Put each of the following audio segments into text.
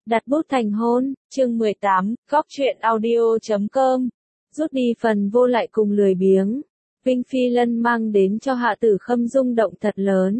Đặt bút thành hôn, chương 18, góc truyện audio.com. Rút đi phần vô lại cùng lười biếng. Vinh Phi Lân mang đến cho Hạ Tử Khâm rung động thật lớn.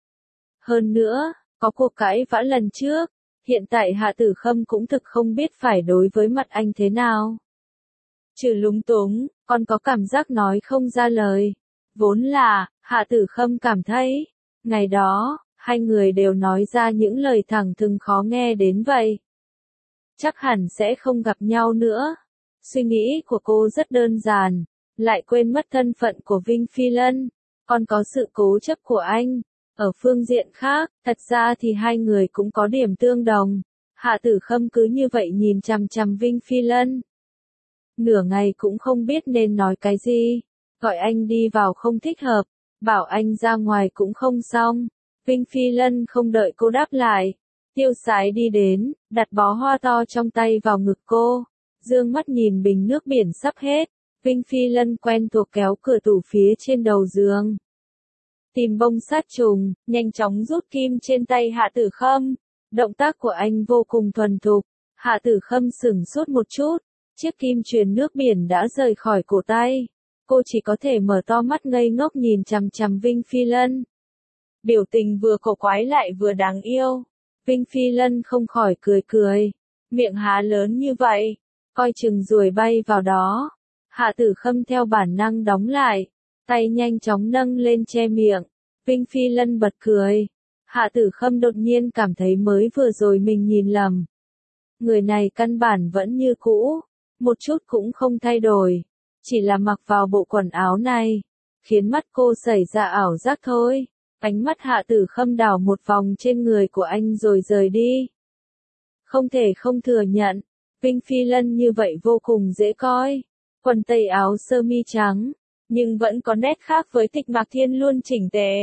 Hơn nữa, có cuộc cãi vã lần trước, hiện tại Hạ Tử Khâm cũng thực không biết phải đối với mặt anh thế nào. Trừ lúng túng, còn có cảm giác nói không ra lời. Vốn là, Hạ Tử Khâm cảm thấy, ngày đó, hai người đều nói ra những lời thẳng thừng khó nghe đến vậy. Chắc hẳn sẽ không gặp nhau nữa. Suy nghĩ của cô rất đơn giản, lại quên mất thân phận của Vinh Phi Lân, còn có sự cố chấp của anh. Ở phương diện khác, thật ra thì hai người cũng có điểm tương đồng. Hạ Tử Khâm cứ như vậy nhìn chằm chằm Vinh Phi Lân. Nửa ngày cũng không biết nên nói cái gì. Gọi anh đi vào không thích hợp, bảo anh ra ngoài cũng không xong. Vinh Phi Lân không đợi cô đáp lại. Tiêu Sái đi đến, đặt bó hoa to trong tay vào ngực cô. Dương mắt nhìn bình nước biển sắp hết. Vinh Phi Lân quen thuộc kéo cửa tủ phía trên đầu giường. Tìm bông sát trùng, nhanh chóng rút kim trên tay Hạ Tử Khâm. Động tác của anh vô cùng thuần thục. Hạ Tử Khâm sửng sốt một chút. Chiếc kim truyền nước biển đã rời khỏi cổ tay. Cô chỉ có thể mở to mắt ngây ngốc nhìn chằm chằm Vinh Phi Lân. Biểu tình vừa cổ quái lại vừa đáng yêu. Vinh Phi Lân không khỏi cười cười. Miệng há lớn như vậy, coi chừng ruồi bay vào đó. Hạ Tử Khâm theo bản năng đóng lại, tay nhanh chóng nâng lên che miệng. Vinh Phi Lân bật cười. Hạ Tử Khâm đột nhiên cảm thấy mới vừa rồi mình nhìn lầm. Người này căn bản vẫn như cũ, một chút cũng không thay đổi. Chỉ là mặc vào bộ quần áo này, khiến mắt cô xảy ra ảo giác thôi. Ánh mắt Hạ Tử Khâm đảo một vòng trên người của anh rồi rời đi. Không thể không thừa nhận, Vinh Phi Lân như vậy vô cùng dễ coi. Quần tây áo sơ mi trắng, nhưng vẫn có nét khác với Tịch Mạc Thiên luôn chỉnh tề.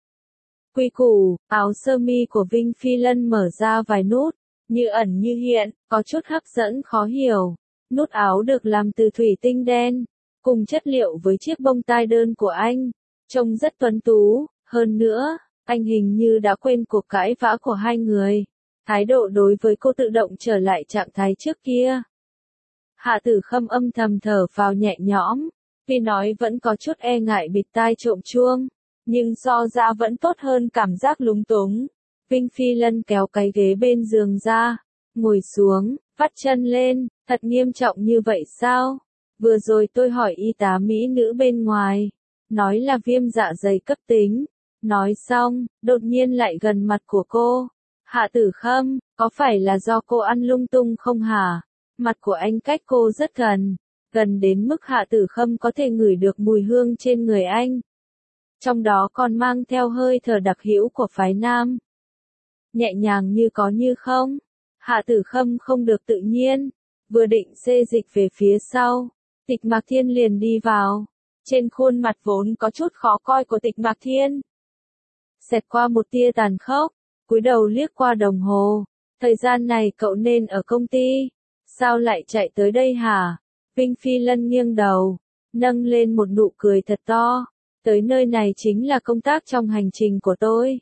Quy củ, áo sơ mi của Vinh Phi Lân mở ra vài nút, như ẩn như hiện, có chút hấp dẫn khó hiểu. Nút áo được làm từ thủy tinh đen, cùng chất liệu với chiếc bông tai đơn của anh, trông rất tuấn tú. Hơn nữa, anh hình như đã quên cuộc cãi vã của hai người. Thái độ đối với cô tự động trở lại trạng thái trước kia. Hạ Tử Khâm âm thầm thở phào nhẹ nhõm, tuy nói vẫn có chút e ngại bịt tai trộm chuông, nhưng so ra vẫn tốt hơn cảm giác lúng túng. Vinh Phi Lân kéo cái ghế bên giường ra, ngồi xuống, vắt chân lên, thật nghiêm trọng như vậy sao? Vừa rồi tôi hỏi y tá mỹ nữ bên ngoài, nói là viêm dạ dày cấp tính. Nói xong, đột nhiên lại gần mặt của cô. Hạ Tử Khâm, có phải là do cô ăn lung tung không hả? Mặt của anh cách cô rất gần, gần đến mức Hạ Tử Khâm có thể ngửi được mùi hương trên người anh. Trong đó còn mang theo hơi thở đặc hữu của phái nam. Nhẹ nhàng như có như không. Hạ Tử Khâm không được tự nhiên, vừa định xê dịch về phía sau. Tịch Mạc Thiên liền đi vào. Trên khuôn mặt vốn có chút khó coi của Tịch Mạc Thiên, xẹt qua một tia tàn khốc, cúi đầu liếc qua đồng hồ. Thời gian này cậu nên ở công ty, sao lại chạy tới đây hả? Vinh Phi Lân nghiêng đầu, nâng lên một nụ cười thật to. Tới nơi này chính là công tác trong hành trình của tôi.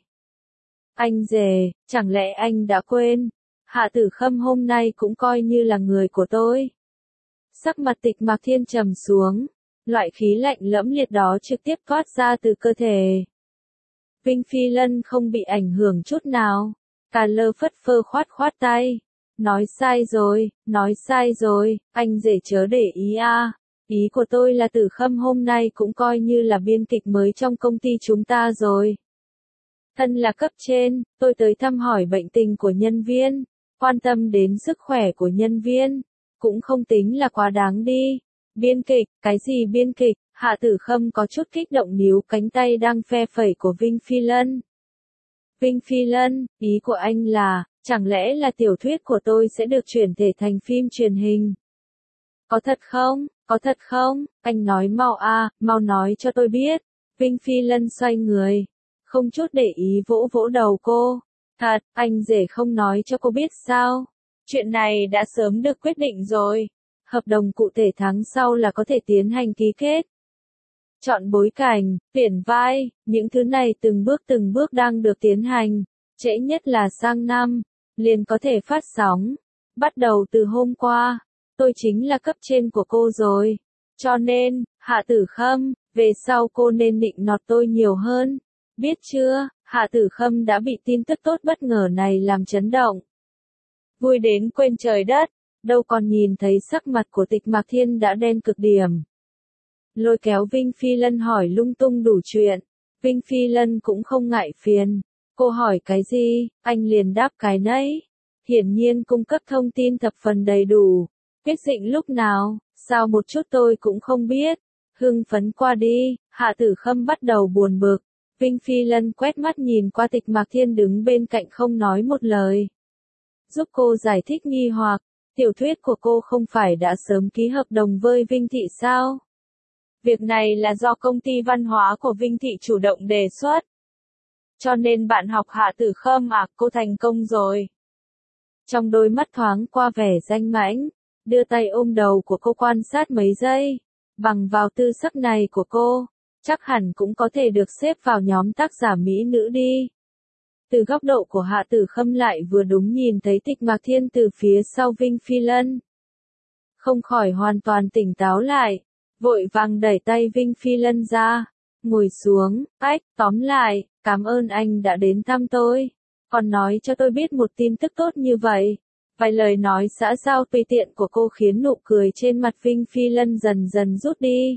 Anh rể, chẳng lẽ anh đã quên? Hạ Tử Khâm hôm nay cũng coi như là người của tôi. Sắc mặt Tịch Mạc Thiên trầm xuống, loại khí lạnh lẫm liệt đó trực tiếp thoát ra từ cơ thể. Vinh Phi Lân không bị ảnh hưởng chút nào, cà lơ phất phơ khoát tay. Nói sai rồi, anh rể chớ để ý à. Ý của tôi là Tử Khâm hôm nay cũng coi như là biên kịch mới trong công ty chúng ta rồi. Thân là cấp trên, tôi tới thăm hỏi bệnh tình của nhân viên, quan tâm đến sức khỏe của nhân viên, cũng không tính là quá đáng đi. Biên kịch, cái gì biên kịch? Hạ Tử Khâm có chút kích động níu cánh tay đang phe phẩy của Vinh Phi Lân. Vinh Phi Lân, ý của anh là, chẳng lẽ là tiểu thuyết của tôi sẽ được chuyển thể thành phim truyền hình? Có thật không? Anh nói mau mau nói cho tôi biết. Vinh Phi Lân xoay người, không chút để ý vỗ vỗ đầu cô. Thật, anh rể không nói cho cô biết sao? Chuyện này đã sớm được quyết định rồi. Hợp đồng cụ thể tháng sau là có thể tiến hành ký kết. Chọn bối cảnh, tuyển vai, những thứ này từng bước đang được tiến hành, trễ nhất là sang năm. liền có thể phát sóng. Bắt đầu từ hôm qua, tôi chính là cấp trên của cô rồi. Cho nên, Hạ Tử Khâm, về sau cô nên nịnh nọt tôi nhiều hơn. Biết chưa, Hạ Tử Khâm đã bị tin tức tốt bất ngờ này làm chấn động. Vui đến quên trời đất, đâu còn nhìn thấy sắc mặt của Tịch Mạc Thiên đã đen cực điểm. Lôi kéo Vinh Phi Lân hỏi lung tung đủ chuyện, Vinh Phi Lân cũng không ngại phiền. Cô hỏi cái gì, anh liền đáp cái nấy. Hiển nhiên cung cấp thông tin thập phần đầy đủ. Quyết định lúc nào, sao một chút tôi cũng không biết. Hưng phấn qua đi, Hạ Tử Khâm bắt đầu buồn bực. Vinh Phi Lân quét mắt nhìn qua Tịch Mạc Thiên đứng bên cạnh không nói một lời. Giúp cô giải thích nghi hoặc, tiểu thuyết của cô không phải đã sớm ký hợp đồng với Vinh Thị sao? Việc này là do công ty văn hóa của Vinh Thị chủ động đề xuất. Cho nên bạn học Hạ Tử Khâm cô thành công rồi. Trong đôi mắt thoáng qua vẻ danh mãnh, đưa tay ôm đầu của cô quan sát mấy giây. Bằng vào tư sắc này của cô, chắc hẳn cũng có thể được xếp vào nhóm tác giả mỹ nữ đi. Từ góc độ của Hạ Tử Khâm lại vừa đúng nhìn thấy Tịch Mạc Thiên từ phía sau Vinh Phi Lân. Không khỏi hoàn toàn tỉnh táo lại, vội vàng đẩy tay Vinh Phi Lân ra, ngồi xuống, tóm lại, cảm ơn anh đã đến thăm tôi, còn nói cho tôi biết một tin tức tốt như vậy. Vài lời nói xã giao tùy tiện của cô khiến nụ cười trên mặt Vinh Phi Lân dần dần rút đi.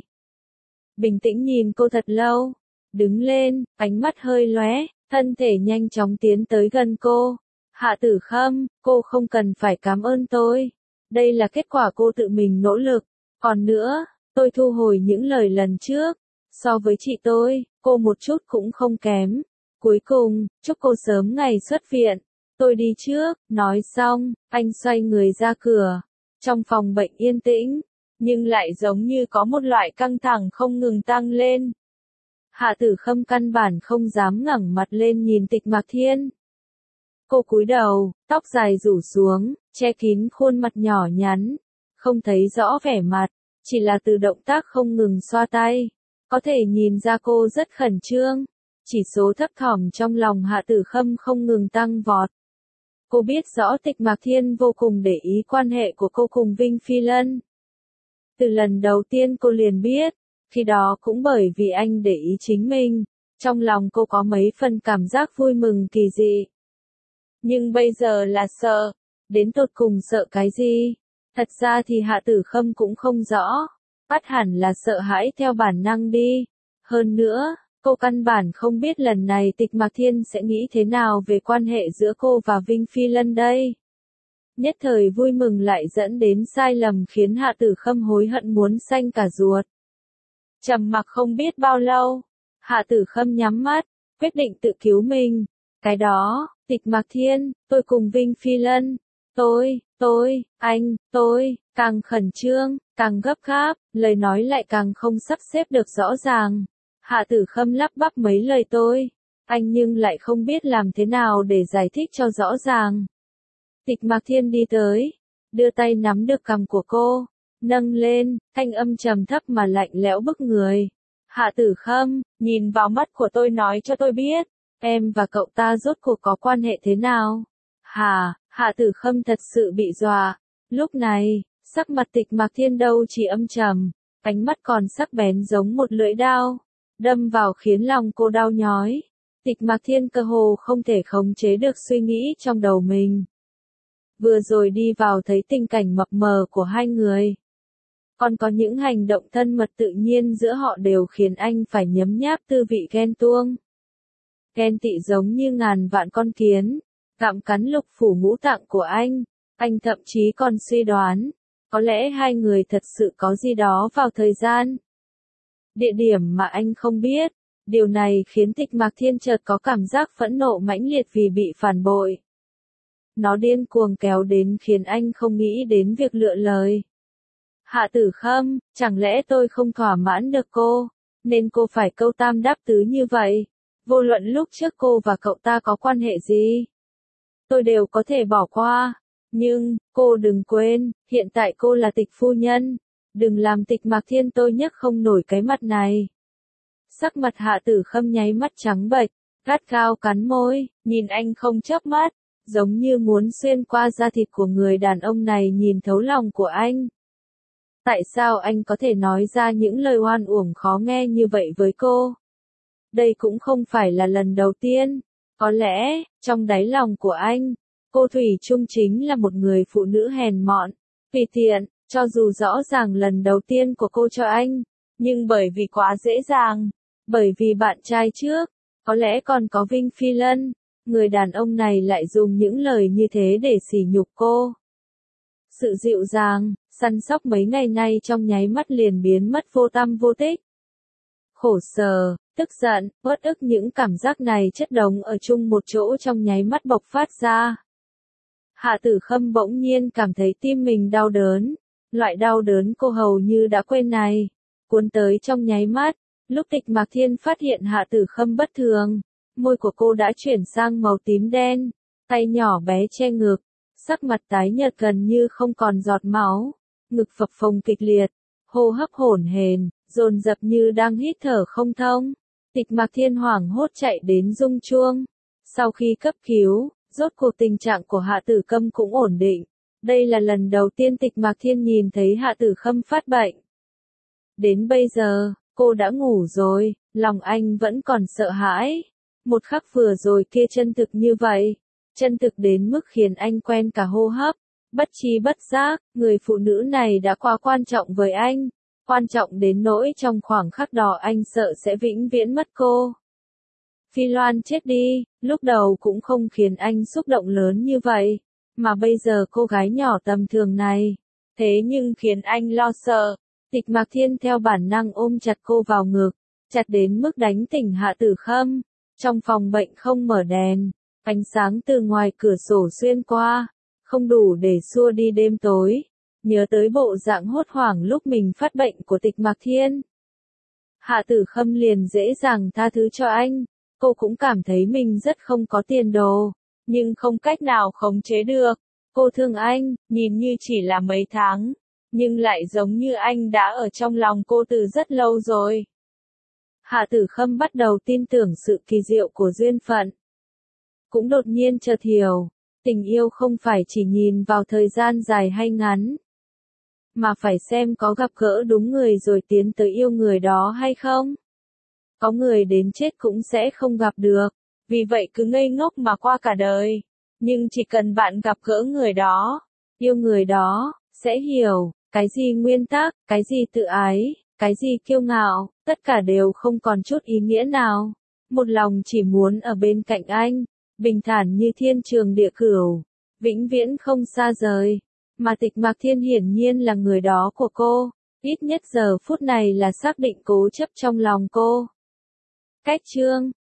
Bình tĩnh nhìn cô thật lâu, đứng lên, ánh mắt hơi lóe, thân thể nhanh chóng tiến tới gần cô. Hạ Tử Khâm, cô không cần phải cảm ơn tôi. Đây là kết quả cô tự mình nỗ lực. Còn nữa, tôi thu hồi những lời lần trước. So với chị tôi, cô một chút cũng không kém. Cuối cùng, chúc cô sớm ngày xuất viện. Tôi đi trước, nói xong, anh xoay người ra cửa. Trong phòng bệnh yên tĩnh, nhưng lại giống như có một loại căng thẳng không ngừng tăng lên. Hạ Tử Khâm căn bản không dám ngẩng mặt lên nhìn Tịch Mạc Thiên. Cô cúi đầu, tóc dài rủ xuống, che kín khuôn mặt nhỏ nhắn, không thấy rõ vẻ mặt, chỉ là từ động tác không ngừng xoa tay, có thể nhìn ra cô rất khẩn trương. Chỉ số thấp thỏm trong lòng Hạ Tử Khâm không ngừng tăng vọt. Cô biết rõ Tịch Mạc Thiên vô cùng để ý quan hệ của cô cùng Vinh Phi Lân. Từ lần đầu tiên cô liền biết, khi đó cũng bởi vì anh để ý chính mình, trong lòng cô có mấy phần cảm giác vui mừng kỳ dị. Nhưng bây giờ là sợ, đến tột cùng sợ cái gì? Thật ra thì Hạ Tử Khâm cũng không rõ, bắt hẳn là sợ hãi theo bản năng đi. Hơn nữa, cô căn bản không biết lần này Tịch Mạc Thiên sẽ nghĩ thế nào về quan hệ giữa cô và Vinh Phi Lân đây. Nhất thời vui mừng lại dẫn đến sai lầm khiến Hạ Tử Khâm hối hận muốn xanh cả ruột. Trầm mặc không biết bao lâu, Hạ Tử Khâm nhắm mắt, quyết định tự cứu mình. Cái đó, Tịch Mạc Thiên, tôi cùng Vinh Phi Lân, tôi, càng khẩn trương, càng gấp gáp, lời nói lại càng không sắp xếp được rõ ràng. Hạ Tử Khâm lắp bắp mấy lời anh nhưng lại không biết làm thế nào để giải thích cho rõ ràng. Tịch Mạc Thiên đi tới, đưa tay nắm được cằm của cô, nâng lên, thanh âm trầm thấp mà lạnh lẽo bức người. Hạ Tử Khâm, nhìn vào mắt của tôi nói cho tôi biết, em và cậu ta rốt cuộc có quan hệ thế nào? Hạ Tử Khâm thật sự bị dọa. Lúc này, sắc mặt Tịch Mạc Thiên đâu chỉ âm trầm, ánh mắt còn sắc bén giống một lưỡi dao, đâm vào khiến lòng cô đau nhói. Tịch Mạc Thiên cơ hồ không thể khống chế được suy nghĩ trong đầu mình. Vừa rồi đi vào thấy tình cảnh mập mờ của hai người. Còn có những hành động thân mật tự nhiên giữa họ đều khiến anh phải nhấm nháp tư vị ghen tuông. Ghen tị giống như ngàn vạn con kiến, gặm cắn lục phủ ngũ tạng của anh thậm chí còn suy đoán, có lẽ hai người thật sự có gì đó vào thời gian, địa điểm mà anh không biết. Điều này khiến Tịch Mạc Thiên chợt có cảm giác phẫn nộ mãnh liệt vì bị phản bội. Nó điên cuồng kéo đến khiến anh không nghĩ đến việc lựa lời. Hạ Tử Khâm, chẳng lẽ tôi không thỏa mãn được cô, nên cô phải câu tam đáp tứ như vậy? Vô luận lúc trước cô và cậu ta có quan hệ gì, tôi đều có thể bỏ qua. Nhưng, cô đừng quên, hiện tại cô là Tịch phu nhân. Đừng làm Tịch Mạc Thiên tôi nhấc không nổi cái mặt này. Sắc mặt Hạ Tử Khâm nháy mắt trắng bệch, gắt gao cắn môi, nhìn anh không chớp mắt. giống như muốn xuyên qua da thịt của người đàn ông này nhìn thấu lòng của anh. Tại sao anh có thể nói ra những lời oan uổng khó nghe như vậy với cô? Đây cũng không phải là lần đầu tiên. Có lẽ, trong đáy lòng của anh, cô thủy chung chính là một người phụ nữ hèn mọn, tùy tiện, cho dù rõ ràng lần đầu tiên của cô cho anh, nhưng bởi vì quá dễ dàng, bởi vì bạn trai trước, có lẽ còn có Vinh Phi Lân, người đàn ông này lại dùng những lời như thế để sỉ nhục cô. Sự dịu dàng, săn sóc mấy ngày nay trong nháy mắt liền biến mất vô tăm vô tích. Khổ sở, tức giận, uất ức, những cảm giác này chất đống ở chung một chỗ trong nháy mắt bộc phát ra. Hạ Tử Khâm bỗng nhiên cảm thấy tim mình đau đớn, loại đau đớn cô hầu như đã quên này, cuốn tới trong nháy mắt. Lúc Tịch Mạc Thiên phát hiện Hạ Tử Khâm bất thường, môi của cô đã chuyển sang màu tím đen, tay nhỏ bé che ngực, sắc mặt tái nhợt gần như không còn giọt máu, ngực phập phồng kịch liệt, hô hấp hổn hển, dồn dập như đang hít thở không thông. Tịch Mạc Thiên hoảng hốt chạy đến rung chuông. Sau khi cấp cứu, rốt cuộc tình trạng của Hạ Tử Khâm cũng ổn định. Đây là lần đầu tiên Tịch Mạc Thiên nhìn thấy Hạ Tử Khâm phát bệnh. Đến bây giờ, cô đã ngủ rồi, lòng anh vẫn còn sợ hãi. Một khắc vừa rồi kia chân thực như vậy, chân thực đến mức khiến anh quen cả hô hấp. Bất tri bất giác, người phụ nữ này đã quá quan trọng với anh. Quan trọng đến nỗi trong khoảng khắc đó anh sợ sẽ vĩnh viễn mất cô. Phi Loan chết đi, lúc đầu cũng không khiến anh xúc động lớn như vậy, mà bây giờ cô gái nhỏ tầm thường này, thế nhưng khiến anh lo sợ. Tịch Mạc Thiên theo bản năng ôm chặt cô vào ngực, chặt đến mức đánh tỉnh Hạ Tử Khâm. Trong phòng bệnh không mở đèn, ánh sáng từ ngoài cửa sổ xuyên qua, không đủ để xua đi đêm tối. Nhớ tới bộ dạng hốt hoảng lúc mình phát bệnh của Tịch Mạc Thiên, Hạ Tử Khâm liền dễ dàng tha thứ cho anh. Cô cũng cảm thấy mình rất không có tiền đồ, nhưng không cách nào khống chế được. Cô thương anh, nhìn như chỉ là mấy tháng, nhưng lại giống như anh đã ở trong lòng cô từ rất lâu rồi. Hạ Tử Khâm bắt đầu tin tưởng sự kỳ diệu của duyên phận. Cũng đột nhiên chợt hiểu, tình yêu không phải chỉ nhìn vào thời gian dài hay ngắn, mà phải xem có gặp gỡ đúng người rồi tiến tới yêu người đó hay không. Có người đến chết cũng sẽ không gặp được, vì vậy cứ ngây ngốc mà qua cả đời. Nhưng chỉ cần bạn gặp gỡ người đó, yêu người đó, sẽ hiểu, cái gì nguyên tắc, cái gì tự ái, cái gì kiêu ngạo, tất cả đều không còn chút ý nghĩa nào. Một lòng chỉ muốn ở bên cạnh anh, bình thản như thiên trường địa cửu, vĩnh viễn không xa rời. Mà Tịch Mạc Thiên hiển nhiên là người đó của cô, ít nhất giờ phút này là xác định cố chấp trong lòng cô. Cách chương